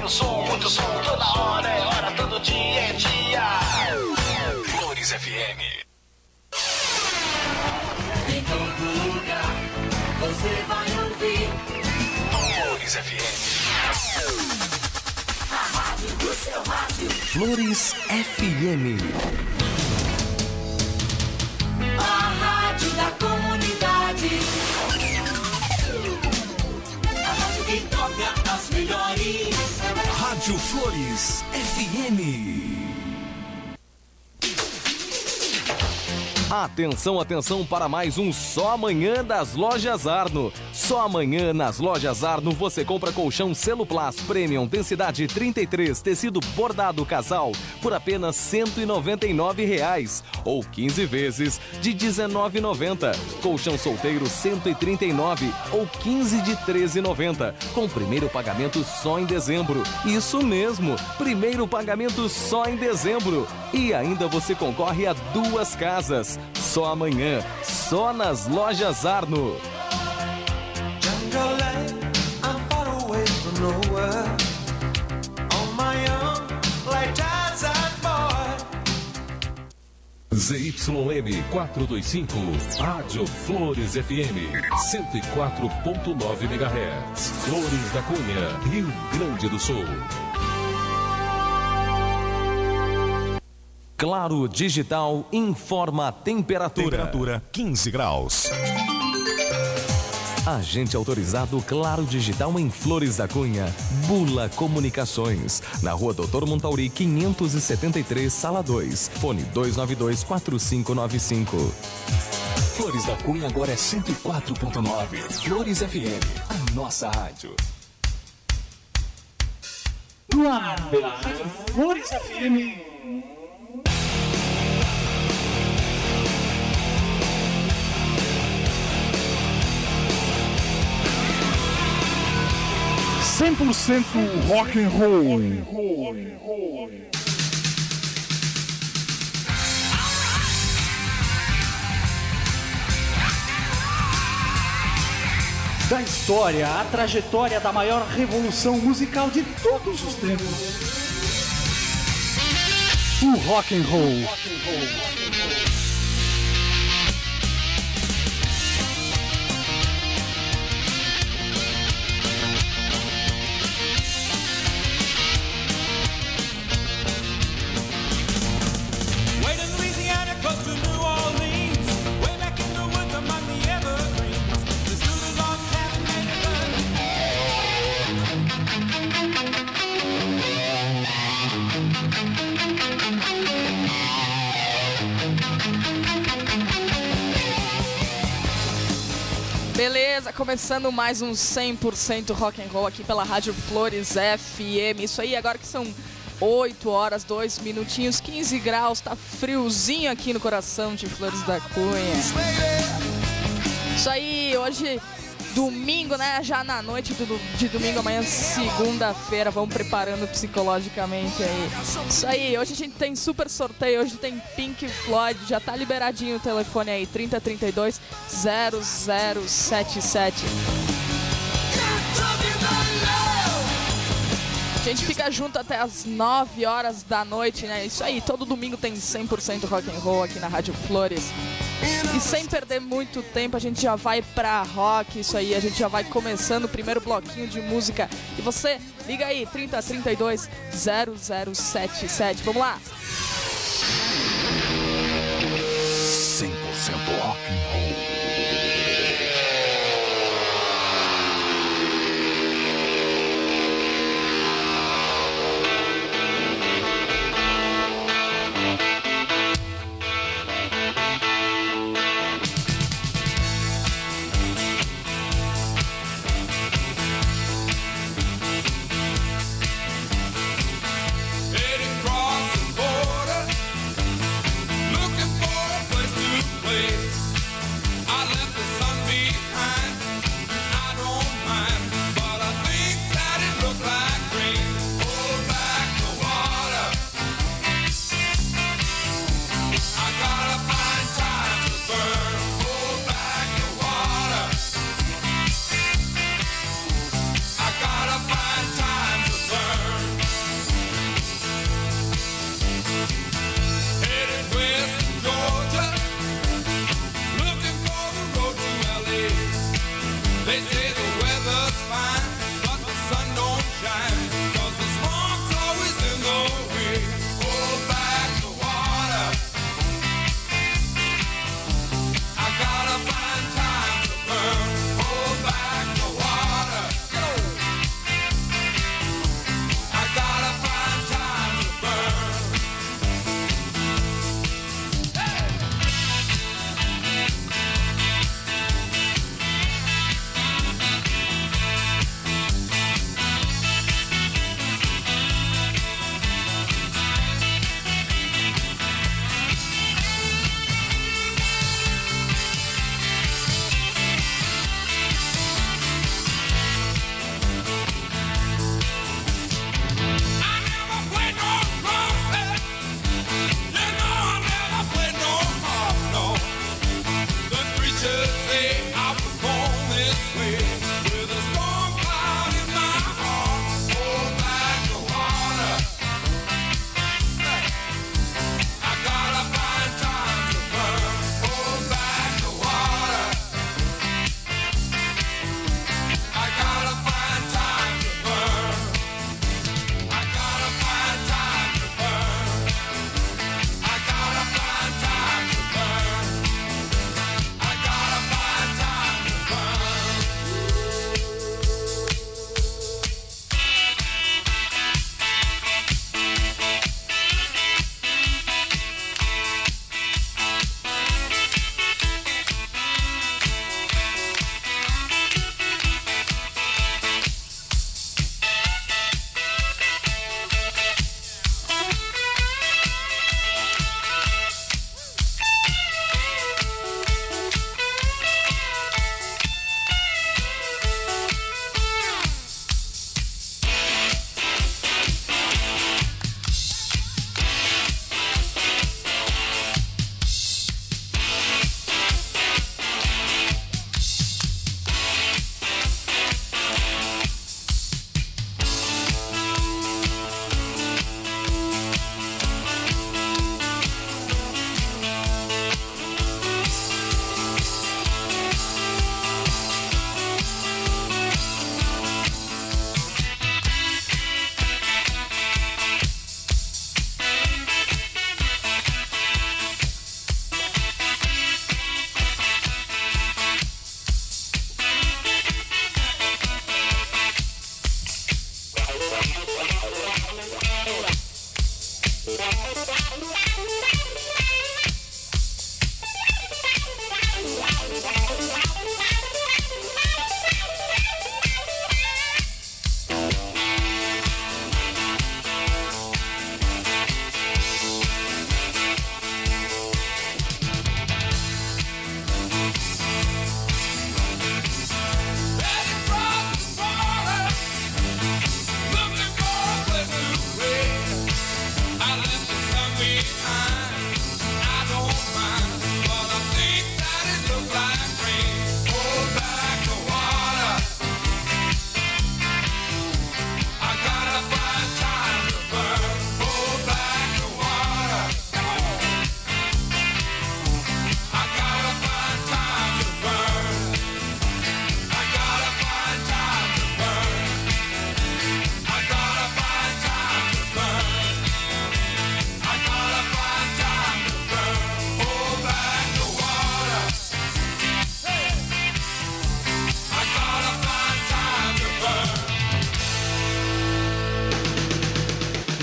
muito som, toda hora é hora, todo dia é dia. Flores FM. Em todo lugar você vai ouvir Flores FM. a rádio do seu rádio. Flores FM. A rádio da comunidade. A rádio que toca as melhores. Rádio Flores FM. Atenção, atenção para mais um Só Amanhã das Lojas Arno. Só amanhã nas Lojas Arno você compra colchão Celuplas Premium densidade 33, tecido bordado casal por apenas R$ 199 ou 15 vezes de R$ 19,90. Colchão solteiro 139 ou 15 de R$ 13,90 com primeiro pagamento só em dezembro. Isso mesmo, primeiro pagamento só em dezembro. E ainda você concorre a 2 casas. Só amanhã, só nas Lojas Arno. ZYM 425, Rádio Flores FM, 104.9 MHz, Flores da Cunha, Rio Grande do Sul. Claro Digital informa a temperatura. Temperatura 15 graus. Agente autorizado Claro Digital em Flores da Cunha, Bula Comunicações, na Rua Doutor Montauri 573, Sala 2, fone 292-4595. Flores da Cunha agora é 104.9. Flores FM, a nossa rádio. No ar pela Rádio Flores FM. Rock and roll. Da história, a trajetória da maior revolução musical de todos os tempos. O rock and roll. Beleza, começando mais um 100% rock and roll aqui pela Rádio Flores FM. Isso aí, agora que são 8 horas, 2 minutinhos, 15 graus, tá friozinho aqui no coração de Flores da Cunha. Isso aí, hoje, domingo, né? Já na noite de domingo, amanhã, segunda-feira, vamos preparando psicologicamente aí. Isso aí, hoje a gente tem super sorteio, hoje tem Pink Floyd, já tá liberadinho o telefone aí, 3032-0077. A gente fica junto até as 9 horas da noite, né? Isso aí, todo domingo tem 100% rock and roll aqui na Rádio Flores. E sem perder muito tempo, a gente já vai pra rock, isso aí, a gente já vai começando o primeiro bloquinho de música. E você, liga aí, 3032-0077. Vamos lá! 100% rock and roll.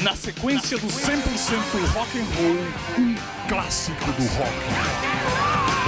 Na sequência do 100% rock and roll, um clássico do rock.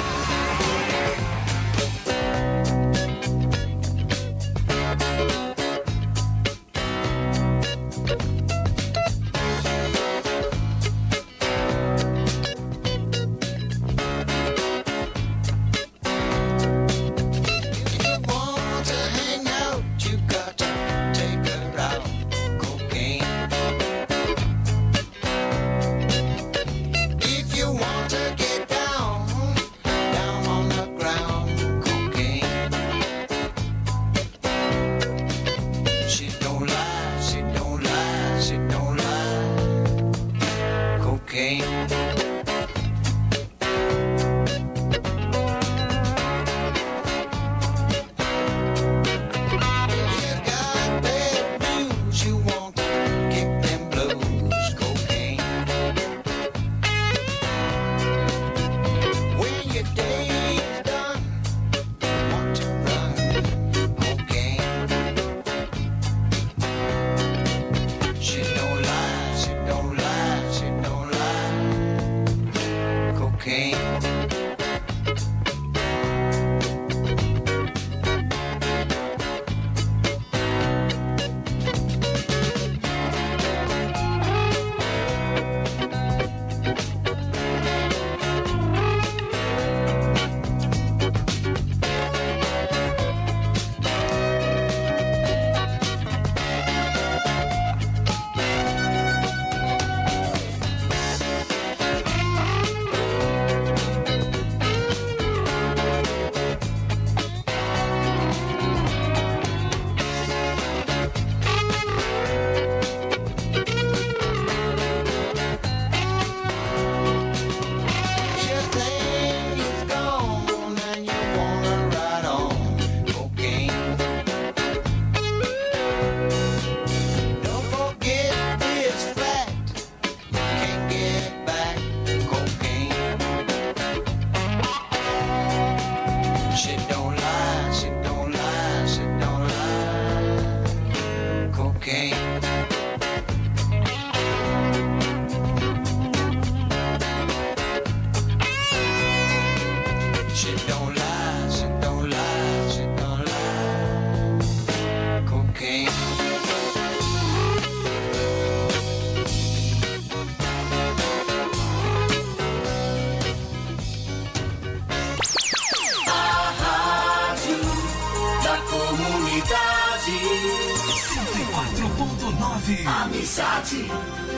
Amizade,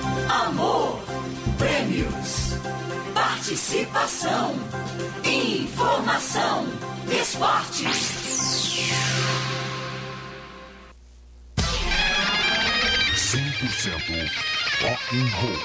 amor, prêmios, participação, informação, esporte. 100% rock and roll.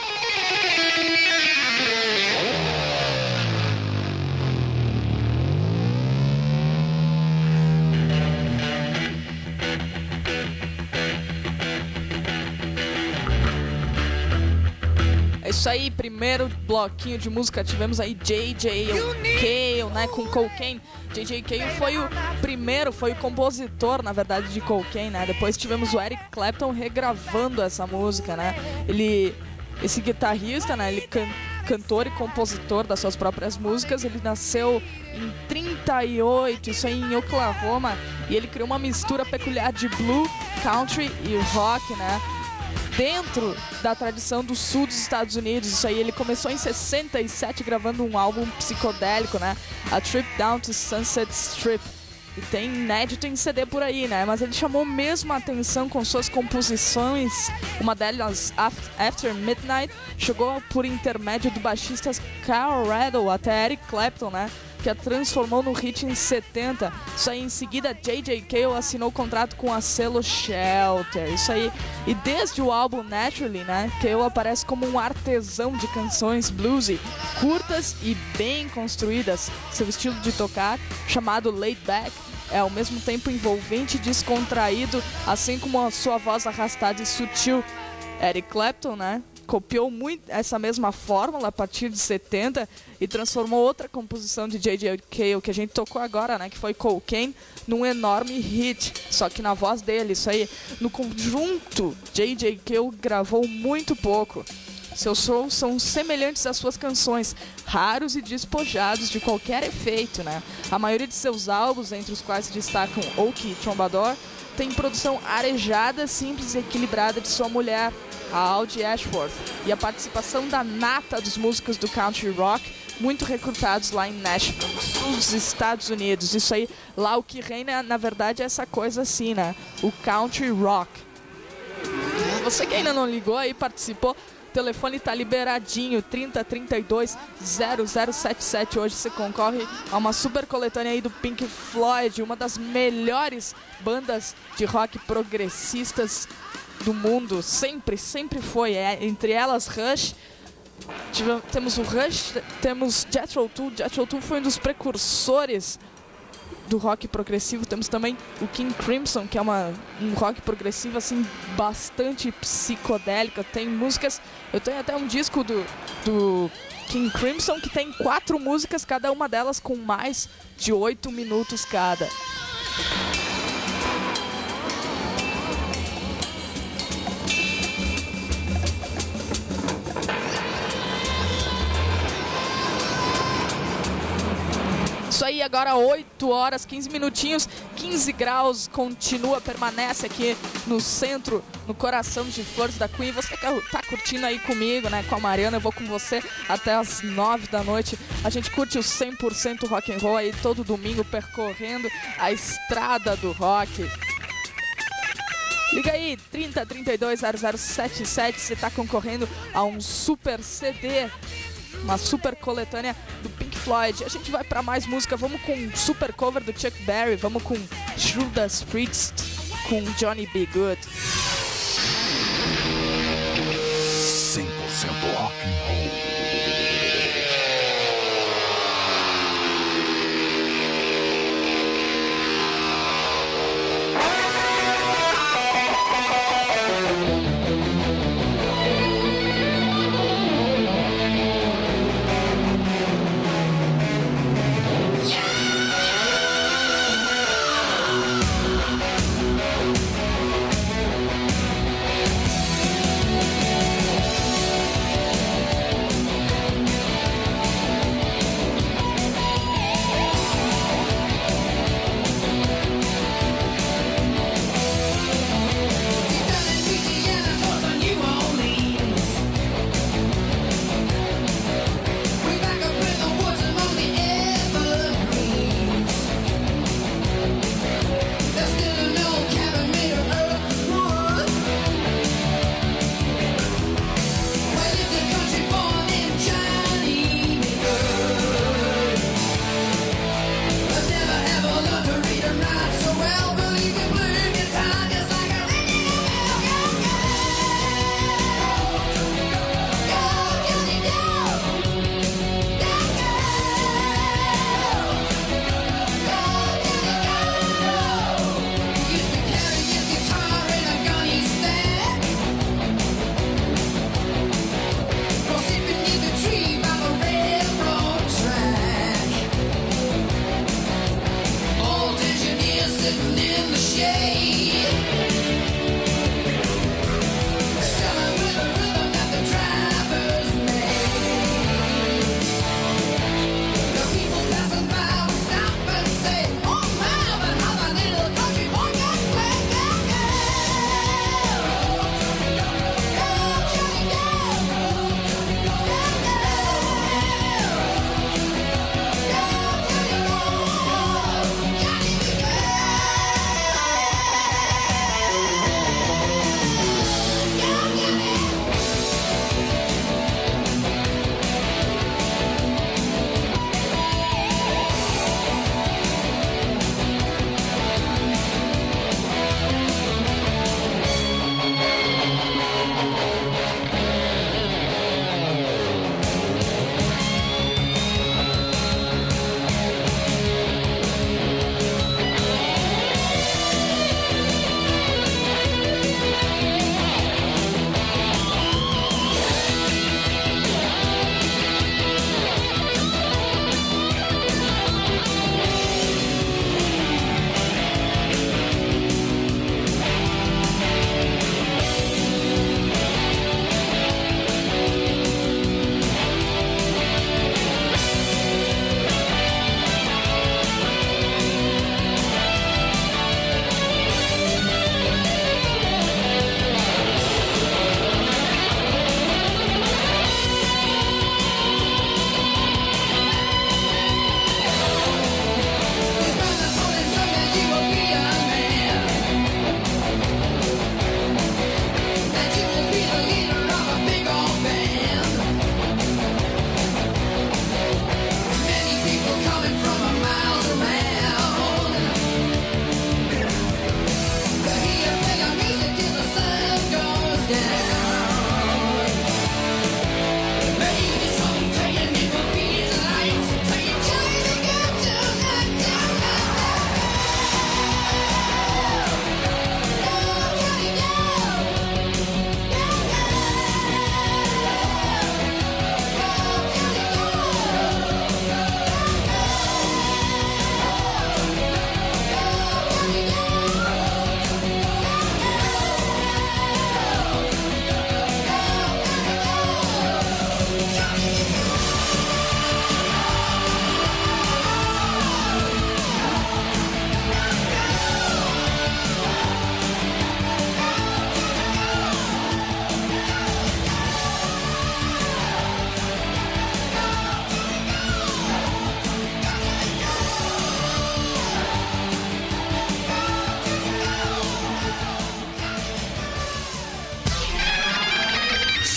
Isso aí, primeiro bloquinho de música, tivemos aí J.J. Cale, né, com Cocaine. J.J. Cale foi o primeiro, foi o compositor, na verdade, de Cocaine, né. Depois tivemos o Eric Clapton regravando essa música, né. Esse guitarrista, né, ele cantor e compositor das suas próprias músicas, ele nasceu em 38, isso aí em Oklahoma, e ele criou uma mistura peculiar de blues, country e rock, né, dentro da tradição do sul dos Estados Unidos. Isso aí, ele começou em 67 gravando um álbum psicodélico, né, A Trip Down to Sunset Strip, e tem inédito em CD por aí, né, mas ele chamou mesmo a atenção com suas composições. Uma delas, After Midnight, chegou por intermédio do baixista Carl Rattle até Eric Clapton, né, que a transformou no hit em 70. Isso aí, em seguida, J.J. Cale assinou o contrato com a selo Shelter. Isso aí, e desde o álbum Naturally, né, Cale aparece como um artesão de canções bluesy, curtas e bem construídas. Seu estilo de tocar, chamado laid back, é ao mesmo tempo envolvente e descontraído, assim como a sua voz arrastada e sutil. Eric Clapton, né, copiou muito essa mesma fórmula a partir de 70 e transformou outra composição de J.J. Cale, que a gente tocou agora, né, que foi Cocaine, num enorme hit, só que na voz dele. Isso aí, no conjunto, J.J. Cale gravou muito pouco. Seus shows são semelhantes às suas canções, raros e despojados de qualquer efeito, né? A maioria de seus álbuns, entre os quais se destacam Oki e Trombador, tem produção arejada, simples e equilibrada de sua mulher, a Audie Ashworth, e a participação da nata dos músicos do country rock, muito recrutados lá em Nashville, nos Estados Unidos. Isso aí, lá o que reina, na verdade, é essa coisa assim, né? O country rock. Você que ainda não ligou aí, participou, o telefone tá liberadinho, 3032-0077. Hoje você concorre a uma super coletânea aí do Pink Floyd, uma das melhores bandas de rock progressistas do mundo. Sempre foi. Entre elas, Rush. Temos o Rush, temos Jethro Tull. Jethro Tull foi um dos precursores do rock progressivo. Temos também o King Crimson, que é um rock progressivo assim bastante psicodélico. Tem músicas, eu tenho até um disco do King Crimson que tem 4 músicas, cada uma delas com mais de 8 minutos cada. Isso aí, agora 8 horas, 15 minutinhos, 15 graus, permanece aqui no centro, no coração de Flores da Cunha. Você tá curtindo aí comigo, né, com a Mariana, eu vou com você até as 9 da noite. A gente curte o 100% rock and roll aí todo domingo, percorrendo a estrada do rock. Liga aí, 3032-0077, você tá concorrendo a um super CD, uma super coletânea do Pink Floyd. A gente vai pra mais música, vamos com um super cover do Chuck Berry, vamos com Judas Priest, com Johnny B. Good. 100% rock and roll.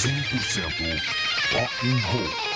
100% rock and roll.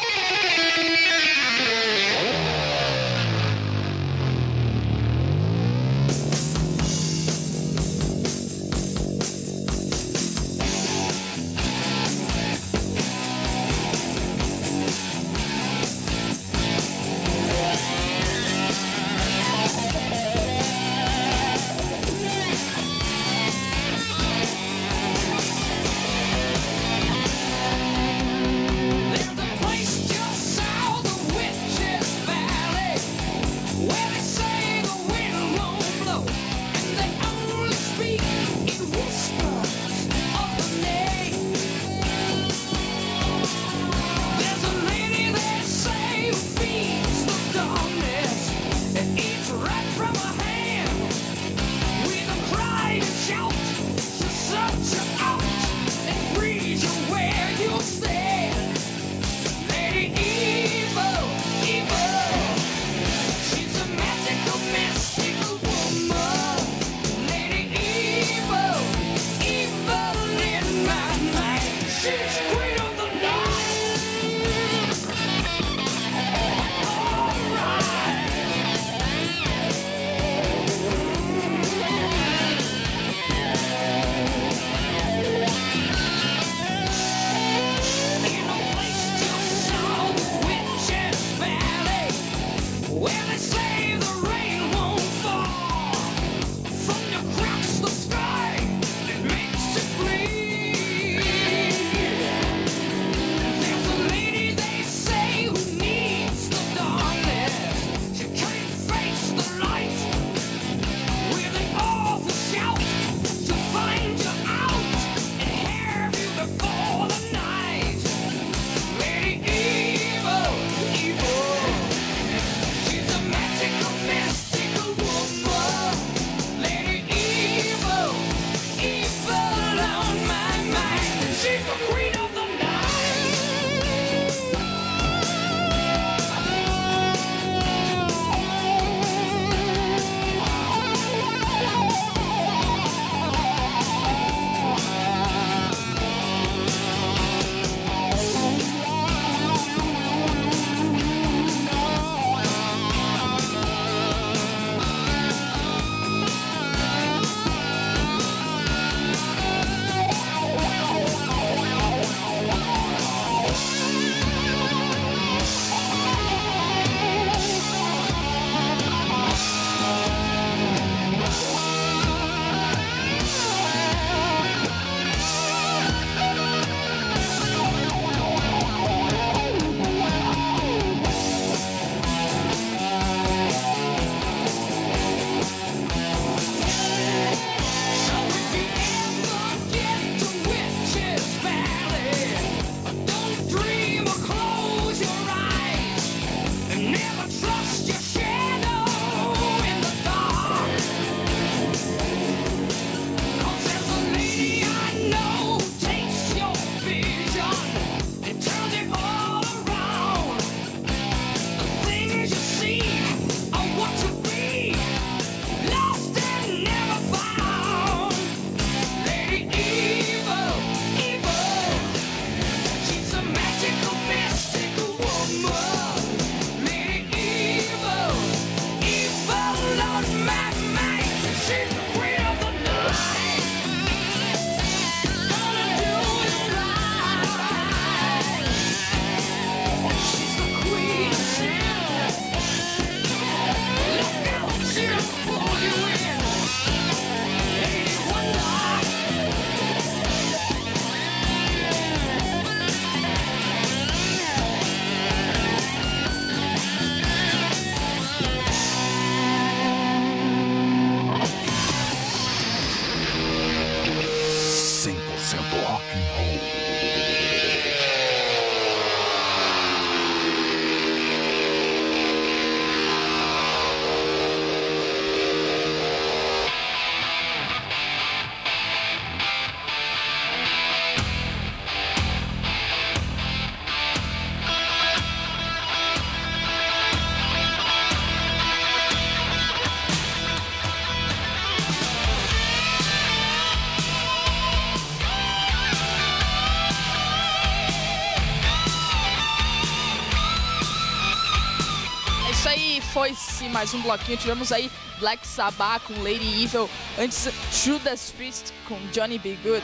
aí, foi-se mais um bloquinho. Tivemos aí Black Sabbath com Lady Evil. Antes, Judas Priest com Johnny B. Good.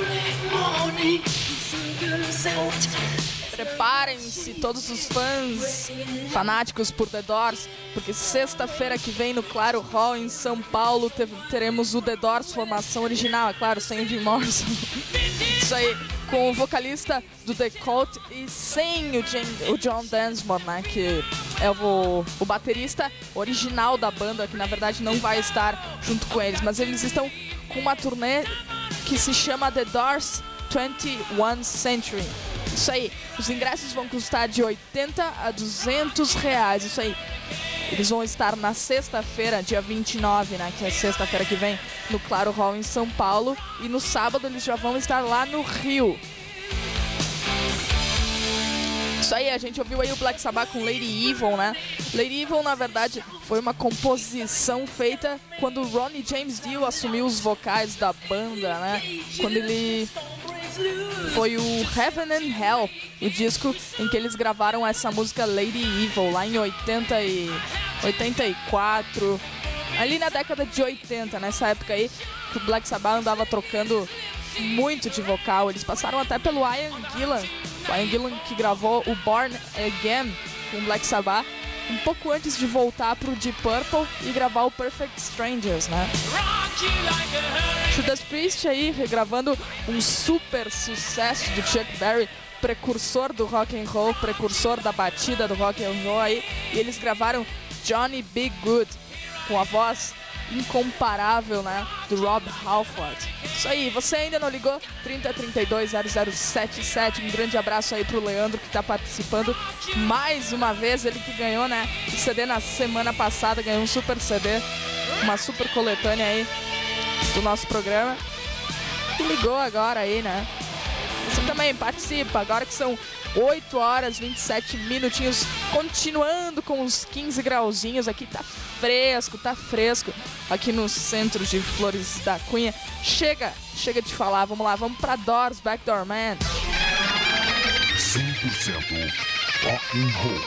Preparem-se todos os fãs fanáticos por The Doors, porque sexta-feira que vem no Claro Hall em São Paulo teremos o The Doors formação original, é claro, sem o Jim Morrison. Isso aí, com o vocalista do The Cult e sem o John Densmore, né, que é o baterista original da banda, que na verdade não vai estar junto com eles, mas eles estão com uma turnê que se chama The Doors 21st Century. Isso aí, os ingressos vão custar de 80 a 200 reais, isso aí. Eles vão estar na sexta-feira, dia 29, né, que é sexta-feira que vem, no Claro Hall em São Paulo. E no sábado eles já vão estar lá no Rio. Isso aí, a gente ouviu aí o Black Sabbath com Lady Evil, né? Lady Evil, na verdade, foi uma composição feita quando o Ronnie James Dio assumiu os vocais da banda, né? Quando ele... Foi o Heaven and Hell, o disco em que eles gravaram essa música Lady Evil, lá em 84, ali na década de 80, nessa época aí, que o Black Sabbath andava trocando muito de vocal. Eles passaram até pelo Ian Gillan, o Ian Gillan que gravou o Born Again com o Black Sabbath, um pouco antes de voltar pro Deep Purple e gravar o Perfect Strangers, né? Judas Priest aí, regravando um super sucesso do Chuck Berry, precursor do rock and roll, precursor da batida do rock and roll aí, e eles gravaram Johnny B. Good, com a voz incomparável, né, do Rob Halford. Isso aí, você ainda não ligou? 3032-0077, um grande abraço aí pro Leandro que tá participando mais uma vez, ele que ganhou, né, o CD na semana passada, ganhou um super CD, uma super coletânea aí do nosso programa, e ligou agora aí, né. Você também participa, agora que são 8 horas, 27 minutinhos, continuando com os 15 grauzinhos aqui, tá fresco aqui no centro de Flores da Cunha. Chega de falar, vamos lá, vamos pra Doors, Backdoor Man. 100% rock and roll.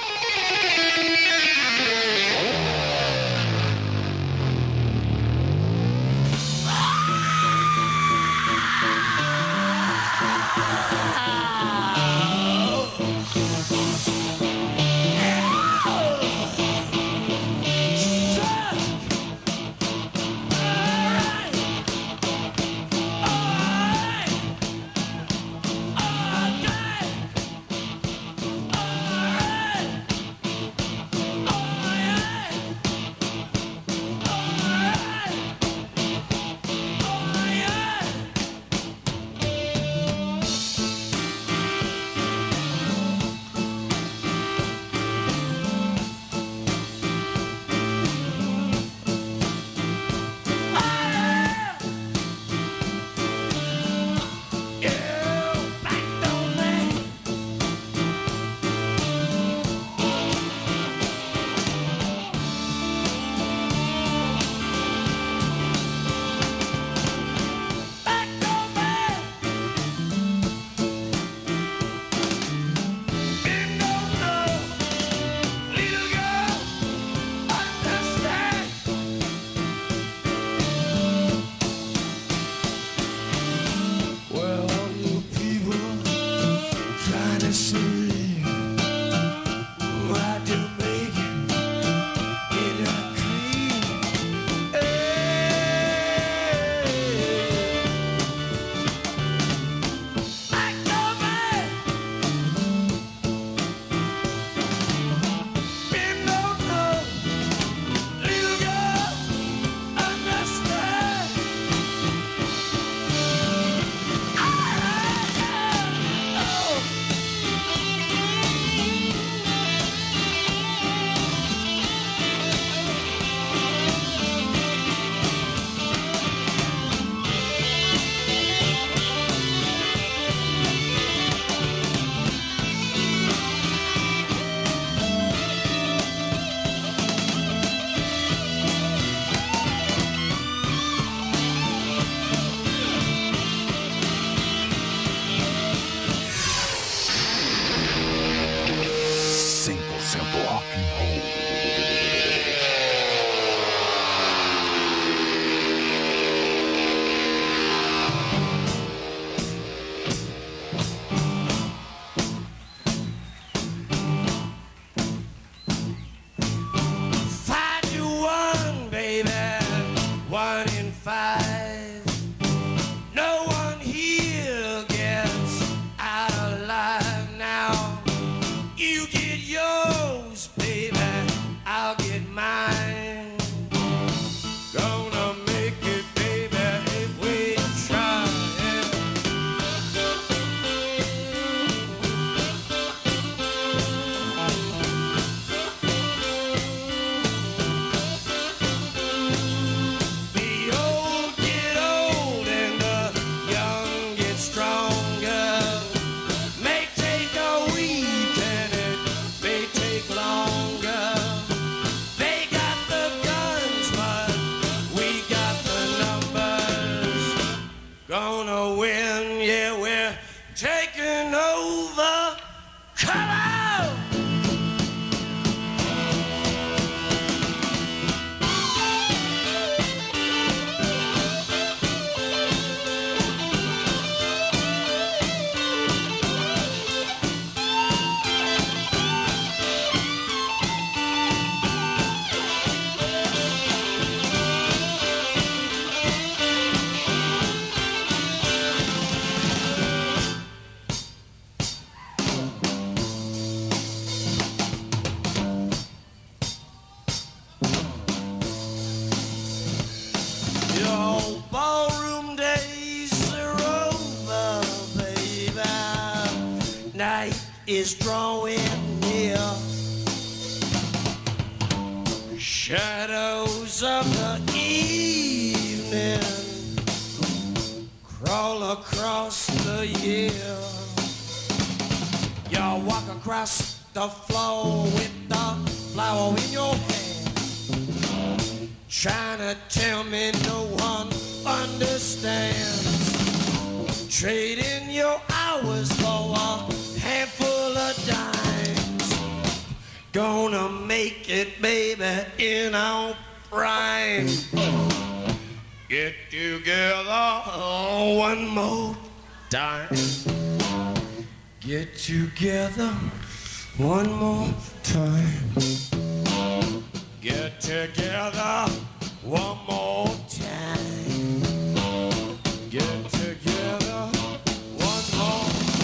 taking over. Come on! Is drawing near. Shadows of the evening crawl across the year. You walk across the floor with the flower in your hand, trying to tell me no one understands. Trading your hours for a handful of dimes. Gonna make it, baby, in our prime. Get together one more time. Get together one more time. Get together one more time. Get together one more.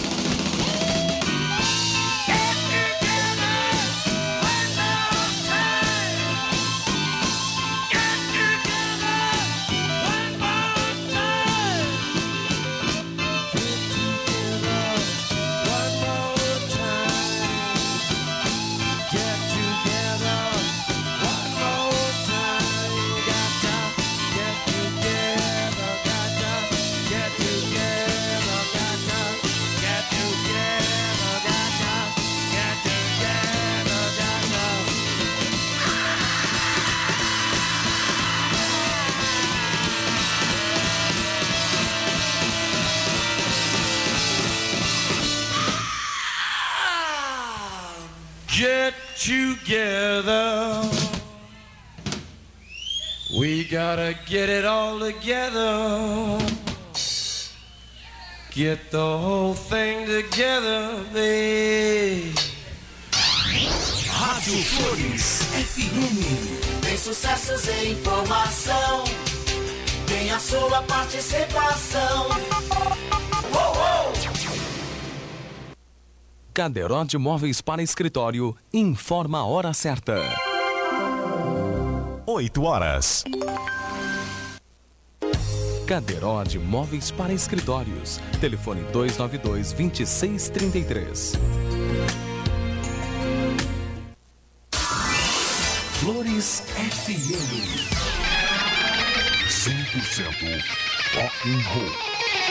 Get together. We gotta get it all together. Get the whole thing together, babe. Rádio Flores FM. Tem sucessos e informação. Tem a sua participação. Caderote Móveis para Escritório informa a hora certa. 8 horas. Caderote Móveis para Escritórios. Telefone 292-2633. Flores FM. 100% rock and roll.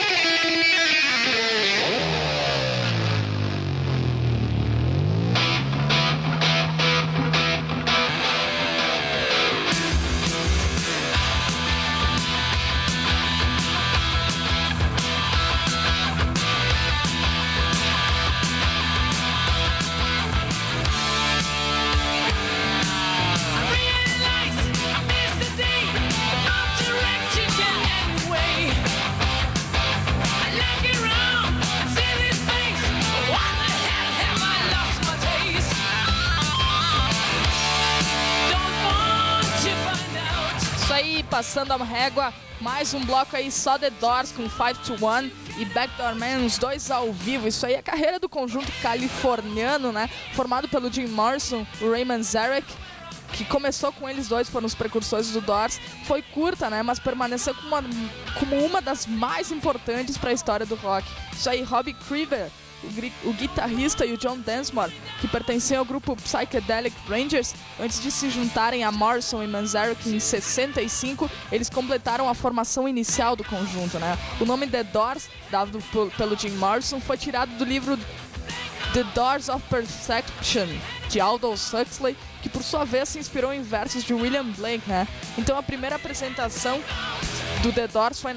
Passando a régua, mais um bloco aí só The Doors com 5 to 1 e Backdoor Man, os dois ao vivo. Isso aí é a carreira do conjunto californiano, né? Formado pelo Jim Morrison, o Raymond Zarek, que começou com eles dois, foram os precursores do Doors. Foi curta, né? Mas permaneceu como uma das mais importantes para a história do rock. Isso aí, Robbie Krieger, o guitarrista, e o John Densmore, que pertenciam ao grupo Psychedelic Rangers, antes de se juntarem a Morrison e Manzarek em 65, eles completaram a formação inicial do conjunto, né? O nome The Doors, dado pelo Jim Morrison, foi tirado do livro The Doors of Perception, de Aldous Huxley, que por sua vez se inspirou em versos de William Blake, né? Então a primeira apresentação do The Doors foi na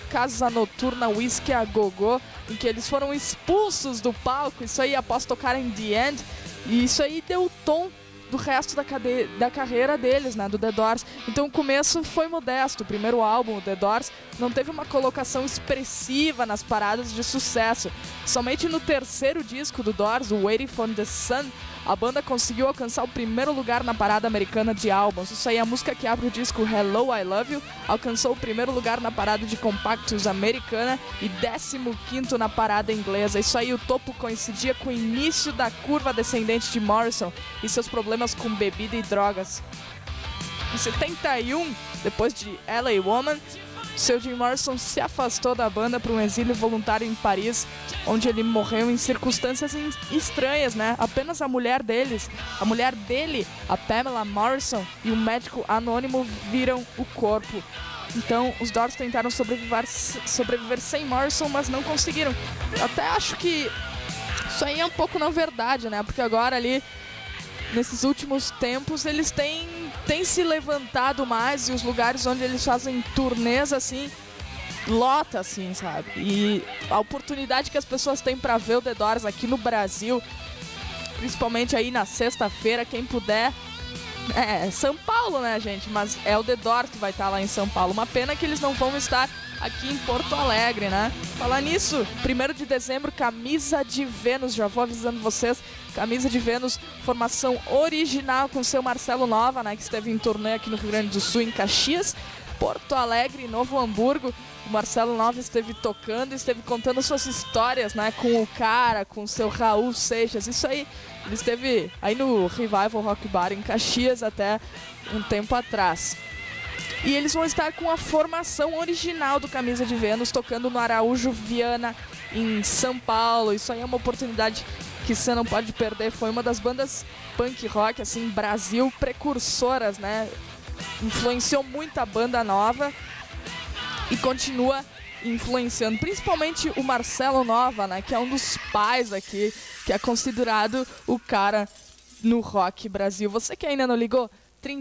Casa Noturna Whisky a Gogô, em que eles foram expulsos do palco, isso aí após tocarem The End, e isso aí deu o tom do resto da carreira deles, né, do The Doors. Então o começo foi modesto. O primeiro álbum, o The Doors, não teve uma colocação expressiva nas paradas de sucesso. Somente no terceiro disco do Doors, o Waiting for the Sun, a banda conseguiu alcançar o primeiro lugar na parada americana de álbuns. Isso aí, a música que abre o disco Hello, I Love You, alcançou o primeiro lugar na parada de compactos americana e 15º na parada inglesa. Isso aí, o topo coincidia com o início da curva descendente de Morrison e seus problemas com bebida e drogas. Em 71, depois de LA Woman, seu Jim Morrison se afastou da banda para um exílio voluntário em Paris, onde ele morreu em circunstâncias estranhas, né? Apenas a mulher dele, a Pamela Morrison, e um médico anônimo viram o corpo. Então, os Doors tentaram sobreviver sem Morrison, mas não conseguiram. Eu até acho que isso aí é um pouco na verdade, né? Porque agora ali, nesses últimos tempos, eles têm se levantado mais, e os lugares onde eles fazem turnês, assim, lota, assim, sabe? E a oportunidade que as pessoas têm pra ver o The Doors aqui no Brasil, principalmente aí na sexta-feira, quem puder, São Paulo, né, gente? Mas é o The Doors que vai estar lá em São Paulo. Uma pena que eles não vão estar aqui em Porto Alegre, né? Falar nisso, 1º de dezembro, Camisa de Vênus, já vou avisando vocês, Camisa de Vênus, formação original com o seu Marcelo Nova, né, que esteve em turnê aqui no Rio Grande do Sul, em Caxias, Porto Alegre, Novo Hamburgo. O Marcelo Nova esteve tocando, esteve contando suas histórias, né, com o cara, com o seu Raul Seixas. Isso aí, ele esteve aí no Revival Rock Bar em Caxias até um tempo atrás. E eles vão estar com a formação original do Camisa de Vênus, tocando no Araújo Viana, em São Paulo. Isso aí é uma oportunidade que você não pode perder. Foi uma das bandas punk rock, assim, Brasil, precursoras, né? Influenciou muita banda nova e continua influenciando, principalmente o Marcelo Nova, né? Que é um dos pais aqui, que é considerado o cara no rock Brasil. Você que ainda não ligou,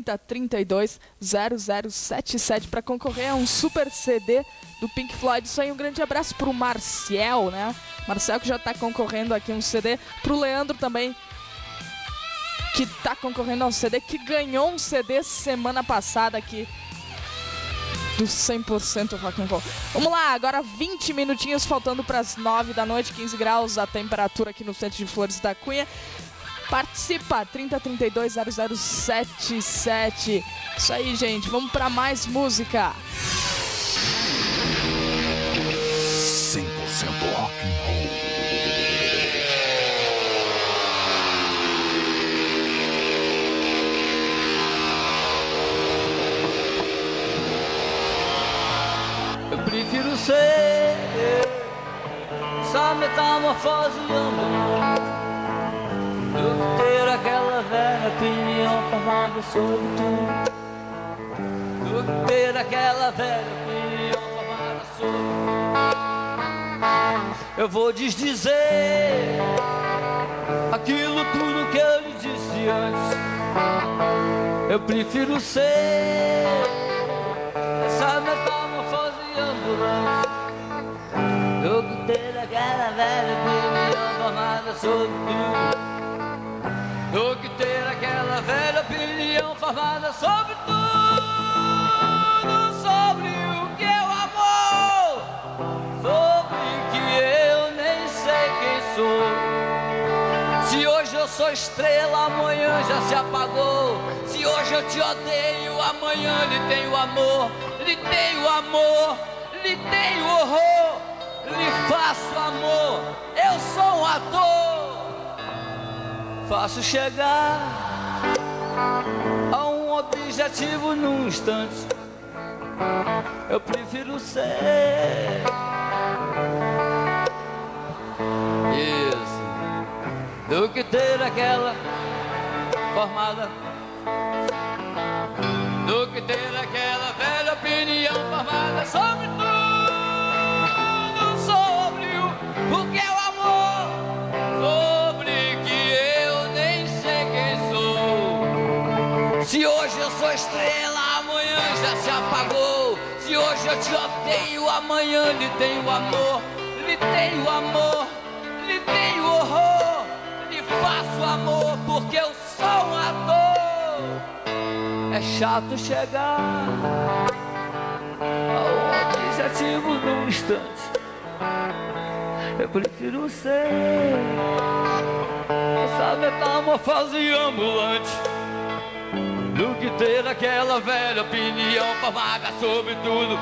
3032-0077 para concorrer a um super CD do Pink Floyd. Isso aí, um grande abraço pro Marcel, né? Marcel que já tá concorrendo aqui a um CD. Pro Leandro também, que tá concorrendo a um CD, que ganhou um CD semana passada aqui do 100% Rock and Roll. Vamos lá, agora 20 minutinhos faltando para as 9 da noite, 15 graus a temperatura aqui no centro de Flores da Cunha. Participa, 3032-0077. Isso aí, gente, vamos para mais música. 100% rock and roll. Eu prefiro ser essa metamorfose ambulante do que ter aquela velha opinião formada sobre tudo. Do que ter aquela velha opinião formada sobre tudo. Eu vou desdizer aquilo tudo que eu lhe disse antes. Eu prefiro ser essa metamorfose ambulante do que ter aquela velha opinião formada sobre tudo. Do que ter aquela velha opinião formada sobre tudo. Sobre o que é o amor, sobre que eu nem sei quem sou. Se hoje eu sou estrela, amanhã já se apagou. Se hoje eu te odeio, amanhã lhe tenho amor. Lhe tenho amor, lhe tenho horror, lhe faço amor. Eu sou um ator, faço chegar a um objetivo num instante. Eu prefiro ser isso do que ter aquela formada, do que ter aquela velha opinião formada sobre tudo, sobre o que é o amor, sobre que eu nem sei quem sou. Se hoje eu sou estrela, amanhã já se apagou. Se hoje Hoje eu te odeio, amanhã lhe tenho amor, lhe tenho amor, lhe tenho horror, lhe faço amor porque eu sou um ator. É chato chegar ao objetivo num instante. Eu prefiro ser essa metamorfose ambulante do que ter aquela velha opinião formada sobre tudo.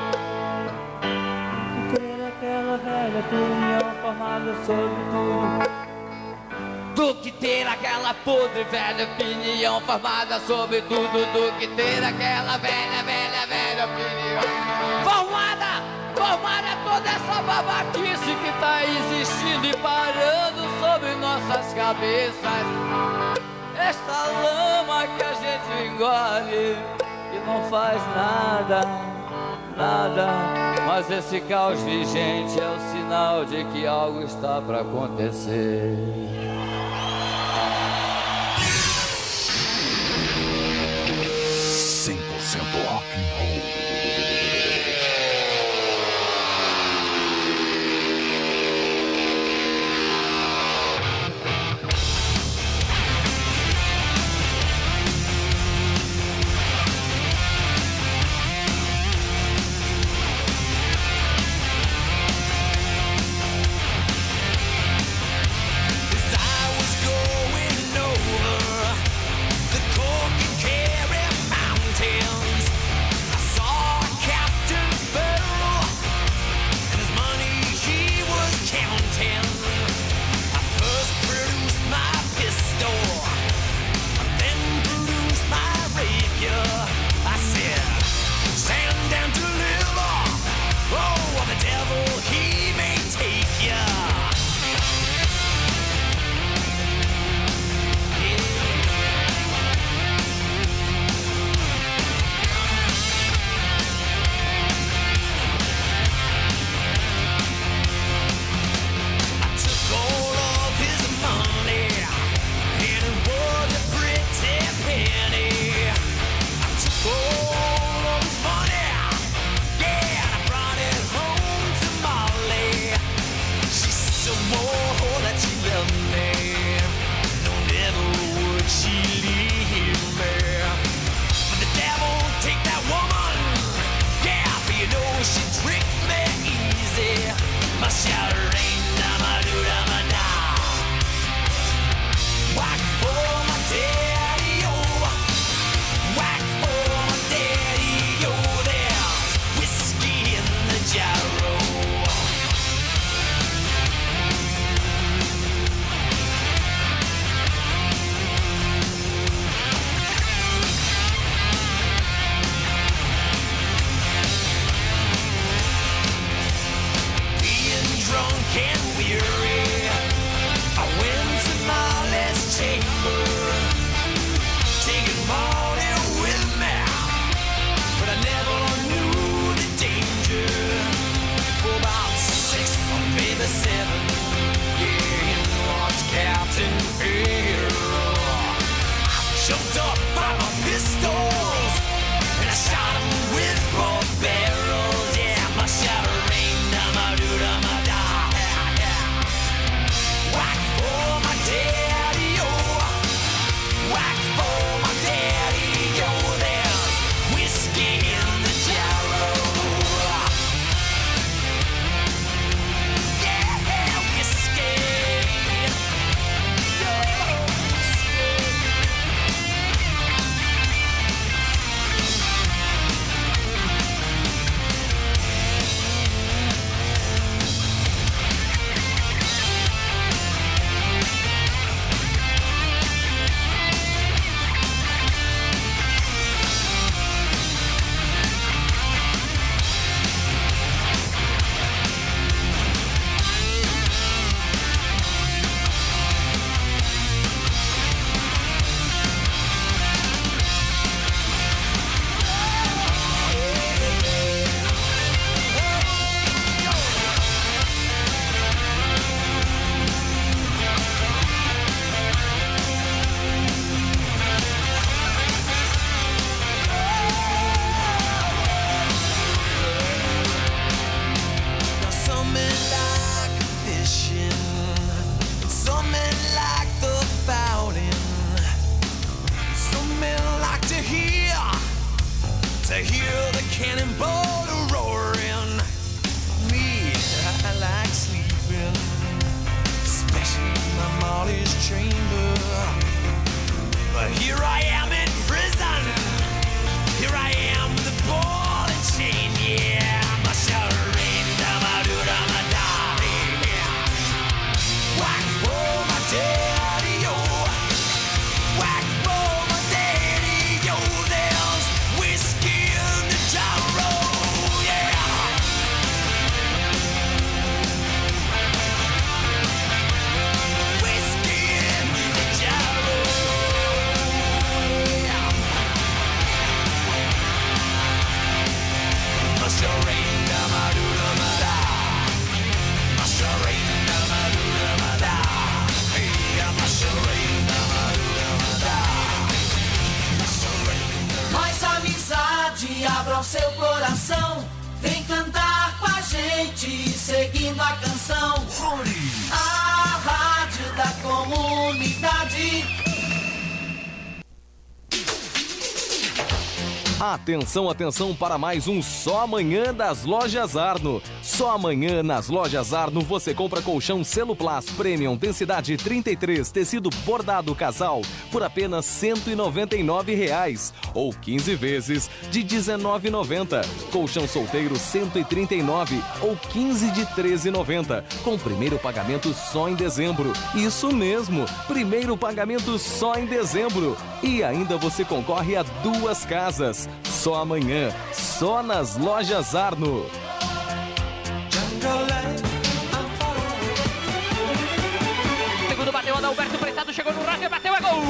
Ter aquela velha opinião formada sobre tudo. Do que ter aquela podre velha opinião formada sobre tudo. Do que ter aquela velha opinião formada toda essa babaquice que tá existindo e parando sobre nossas cabeças. Esta lama que a gente engole e não faz nada. Mas esse caos vigente é o sinal de que algo está pra acontecer. 100% rock and roll. I was chamber. But here I am in prison. Here I am with the ball and chain. Yeah, I'm a surrender, my dude, I'm a darling. Wax for my daddy, yo. Wax for my daddy, yo. There's whiskey in the jarro, yeah. Whiskey in the jarro, yeah. My surrender, my dude, my da. My surrender, my dude, my da. Yeah, my surrender, my dude, my da. My surrender. Mais amizade, abra o seu coração. Vem cantar com a gente, seguindo a canção. A rádio da comunidade. Atenção, atenção para mais um Só Amanhã das Lojas Arno. Só amanhã nas Lojas Arno você compra colchão Celuplas Premium densidade 33, tecido bordado casal por apenas R$ 199,00 ou 15 vezes de R$ 19,90. Colchão solteiro R$ 139 ou 15 de R$ 13,90 com primeiro pagamento só em dezembro. Isso mesmo, primeiro pagamento só em dezembro. E ainda você concorre a 2 casas. Só amanhã, só nas Lojas Arno. Segundo bateu, Adalberto Prestado chegou no raio, bateu, é gol!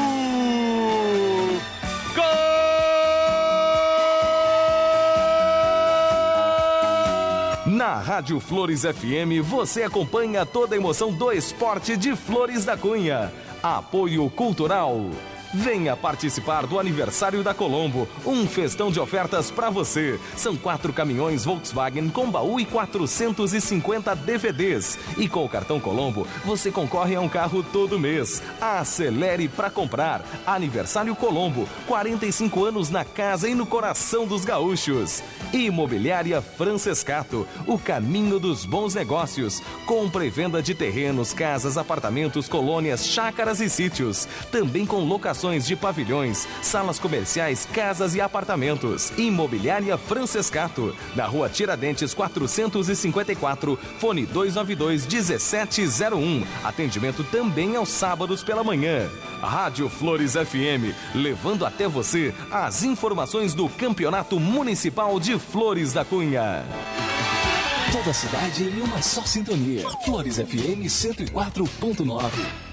Gol! Na Rádio Flores FM, você acompanha toda a emoção do esporte de Flores da Cunha. Apoio Cultural. Venha participar do aniversário da Colombo, um festão de ofertas para você. São 4 caminhões Volkswagen com baú e 450 DVDs. E com o cartão Colombo, você concorre a um carro todo mês. Acelere para comprar. Aniversário Colombo, 45 anos na casa e no coração dos gaúchos. Imobiliária Francescato, o caminho dos bons negócios. Compra e venda de terrenos, casas, apartamentos, colônias, chácaras e sítios. Também com locações de pavilhões, salas comerciais, casas e apartamentos. Imobiliária Francescato, na Rua Tiradentes 454, fone 292-1701. Atendimento também aos sábados pela manhã. Rádio Flores FM, levando até você as informações do Campeonato Municipal de Flores da Cunha. Toda a cidade em uma só sintonia. Flores FM 104.9.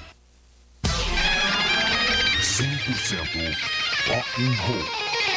100% rock and roll.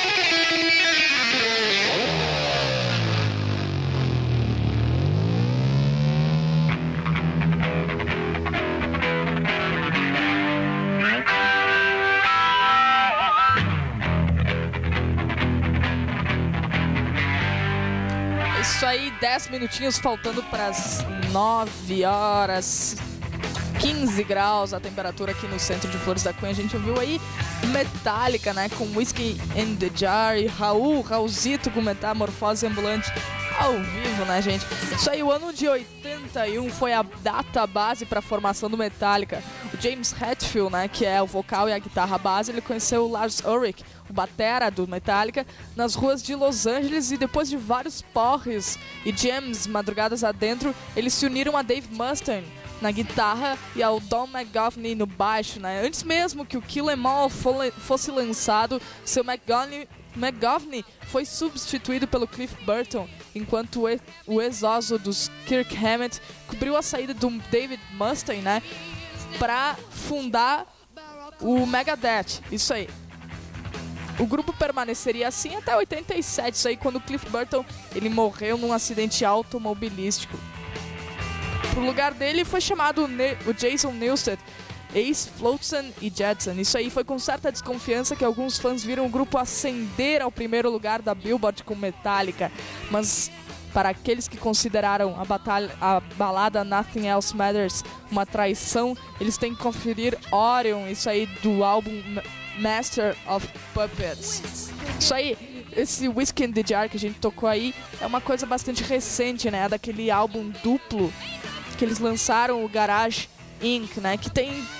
Isso aí, 10 minutinhos faltando para as 9 horas. 15 graus a temperatura aqui no centro de Flores da Cunha. A gente ouviu aí Metallica, né, com Whiskey in the Jar, e Raulzito com Metamorfose Ambulante ao vivo, né, gente? Isso aí, o ano de 81 foi a data base para a formação do Metallica. O James Hetfield, né, que é o vocal e a guitarra base, ele conheceu o Lars Ulrich, o batera do Metallica, nas ruas de Los Angeles, e depois de vários porres e jams madrugadas adentro, eles se uniram a Dave Mustaine na guitarra e ao Don McGovney no baixo, né? Antes mesmo que o Kill 'Em All fosse lançado, seu McGovney foi substituído pelo Cliff Burton, enquanto o ex-oso dos Kirk Hammett cobriu a saída do David Mustaine, né, para fundar o Megadeth. Isso aí. O grupo permaneceria assim até 87, isso aí, quando o Cliff Burton ele morreu num acidente automobilístico. Pro lugar dele foi chamado o Jason Newsted, ex-Flotsam e Jetsam. Isso aí foi com certa desconfiança que alguns fãs viram o grupo ascender ao primeiro lugar da Billboard com Metallica. Mas para aqueles que consideraram a balada Nothing Else Matters uma traição, eles têm que conferir Orion, isso aí do álbum Master of Puppets. Isso aí, esse Whiskey in the Jar que a gente tocou aí é uma coisa bastante recente, né? Daquele álbum duplo que eles lançaram, o Garage Inc., né? Que tem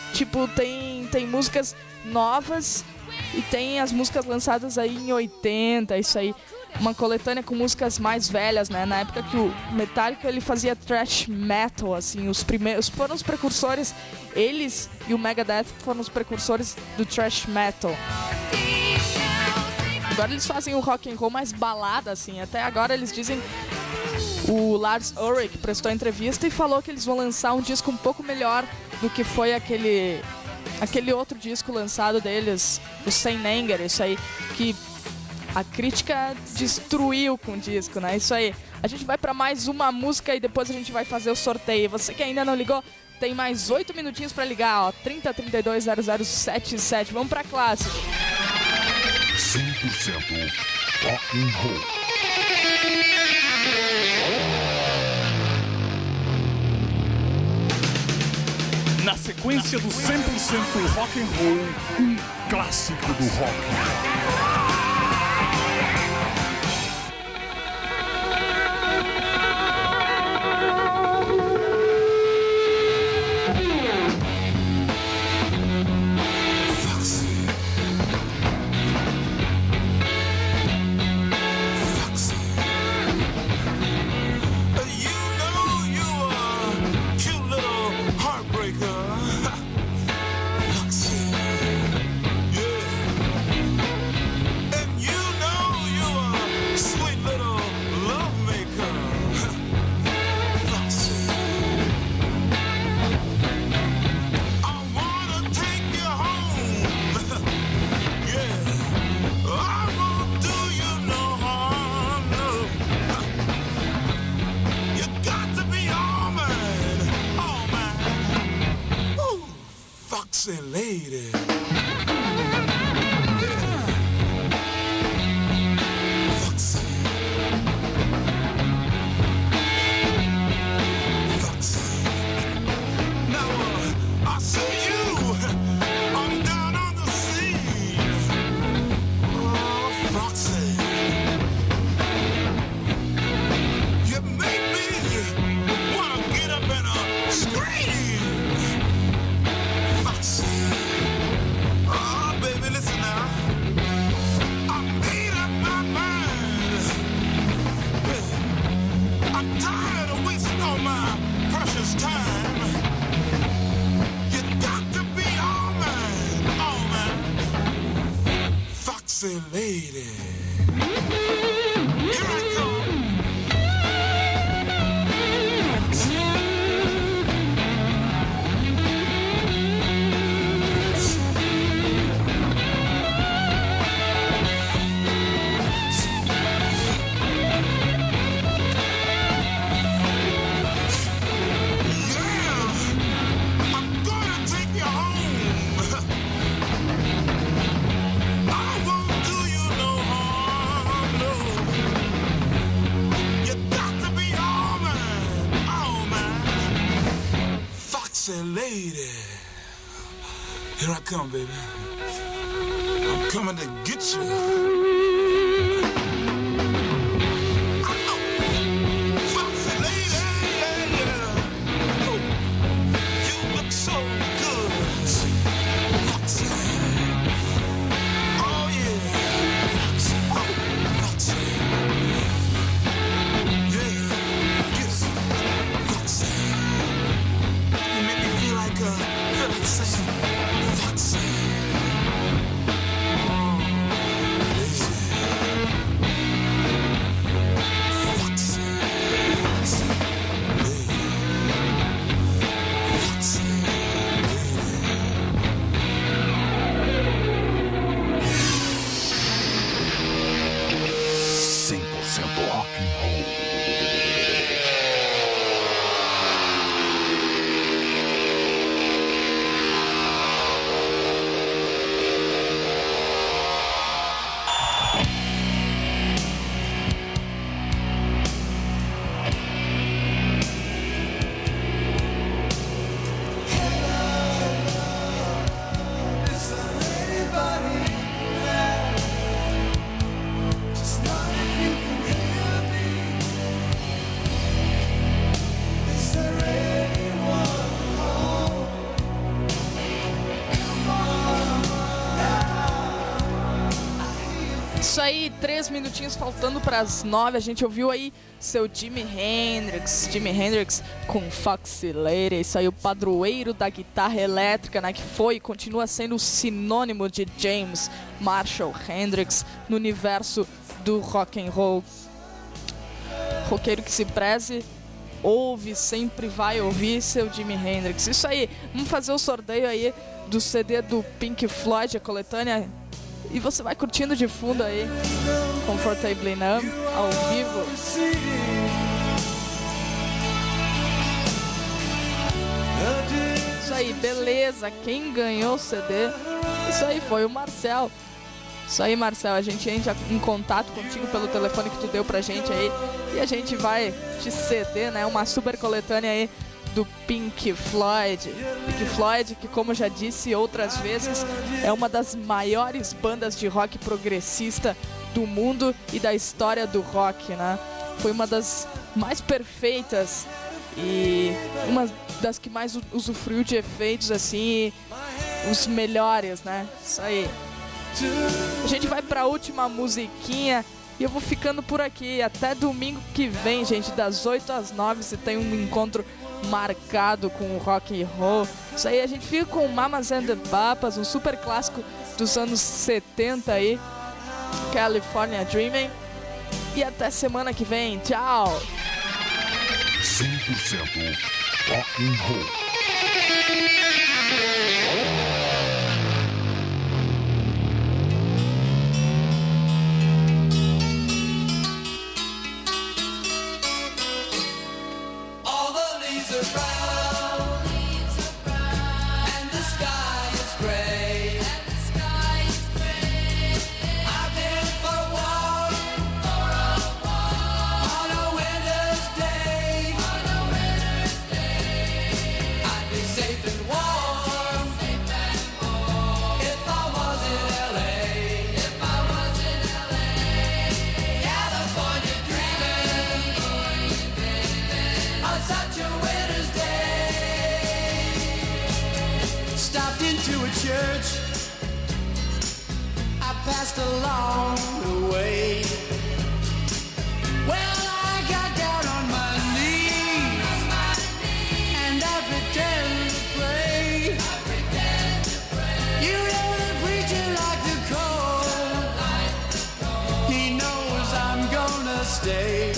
tipo, tem músicas novas e tem as músicas lançadas aí em 80, isso aí. Uma coletânea com músicas mais velhas, né? Na época que o Metallica ele fazia thrash metal, assim, os primeiros foram os precursores, eles e o Megadeth foram os precursores do thrash metal. Agora eles fazem o rock and roll mais balada, assim. Até agora eles dizem, o Lars Ulrich prestou entrevista e falou que eles vão lançar um disco um pouco melhor do que foi aquele outro disco lançado deles, o Saint Anger, isso aí, que a crítica destruiu com o disco, né? Isso aí. A gente vai pra mais uma música e depois a gente vai fazer o sorteio. Você que ainda não ligou, tem mais 8 minutinhos pra ligar, ó. 30 32 0077. Vamos pra clássico. 100% rock and roll. Na sequência do 100% rock and roll, um clássico do rock. Lady. Lady. Here I come. Lady, here I come, baby. I'm coming to get you. Isso aí, 3 minutinhos faltando para as 9. A gente ouviu aí seu Jimi Hendrix com Foxy Lady. Isso aí, o padroeiro da guitarra elétrica, né? Que foi e continua sendo o sinônimo de James Marshall Hendrix no universo do rock and roll. Roqueiro que se preze, ouve, sempre vai ouvir seu Jimi Hendrix. Isso aí, vamos fazer o sorteio aí do CD do Pink Floyd, a coletânea. E você vai curtindo de fundo aí, Comfortably Numb, ao vivo. Isso aí, beleza. Quem ganhou o CD? Isso aí, foi o Marcel. Isso aí, Marcel, a gente entra em contato contigo pelo telefone que tu deu pra gente aí. E a gente vai te ceder, né, uma super coletânea aí do Pink Floyd. Pink Floyd, que, como já disse outras vezes, é uma das maiores bandas de rock progressista do mundo e da história do rock, né? Foi uma das mais perfeitas e uma das que mais usufruiu de efeitos, assim, os melhores, né? Isso aí. A gente vai pra última musiquinha e eu vou ficando por aqui. Até domingo que vem, gente, das 8 às 9, você tem um encontro marcado com o rock and roll. Isso aí, a gente fica com Mamas and the Papas, um super clássico dos anos 70 aí, California Dreaming. E até semana que vem. Tchau! 100% rock and roll. Church I passed along the way. Well, I got down on my knees and I pretend to pray. You know the preacher like the cold. He knows I'm gonna stay.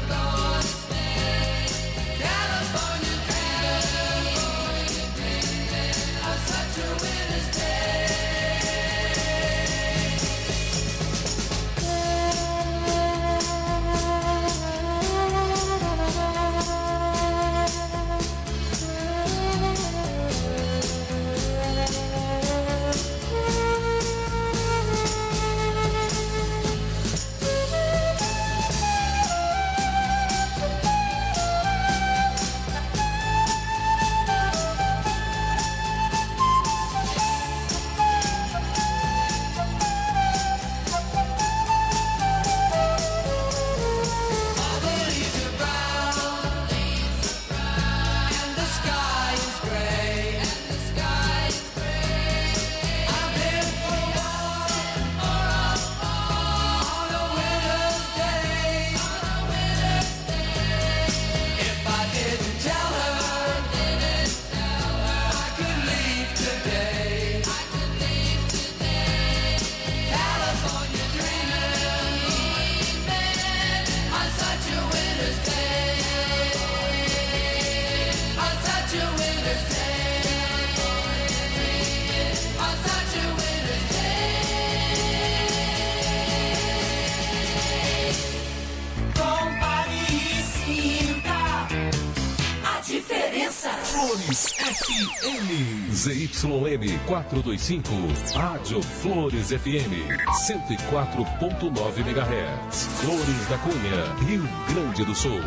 Flores FM. ZYM 425. Rádio Flores FM. 104.9 MHz. Flores da Cunha, Rio Grande do Sul.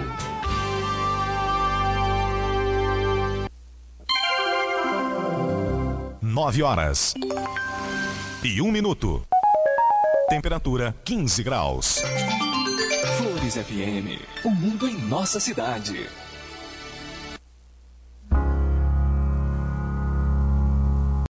Nove horas e 1 minuto. Temperatura 15 graus. Flores FM. O mundo em nossa cidade.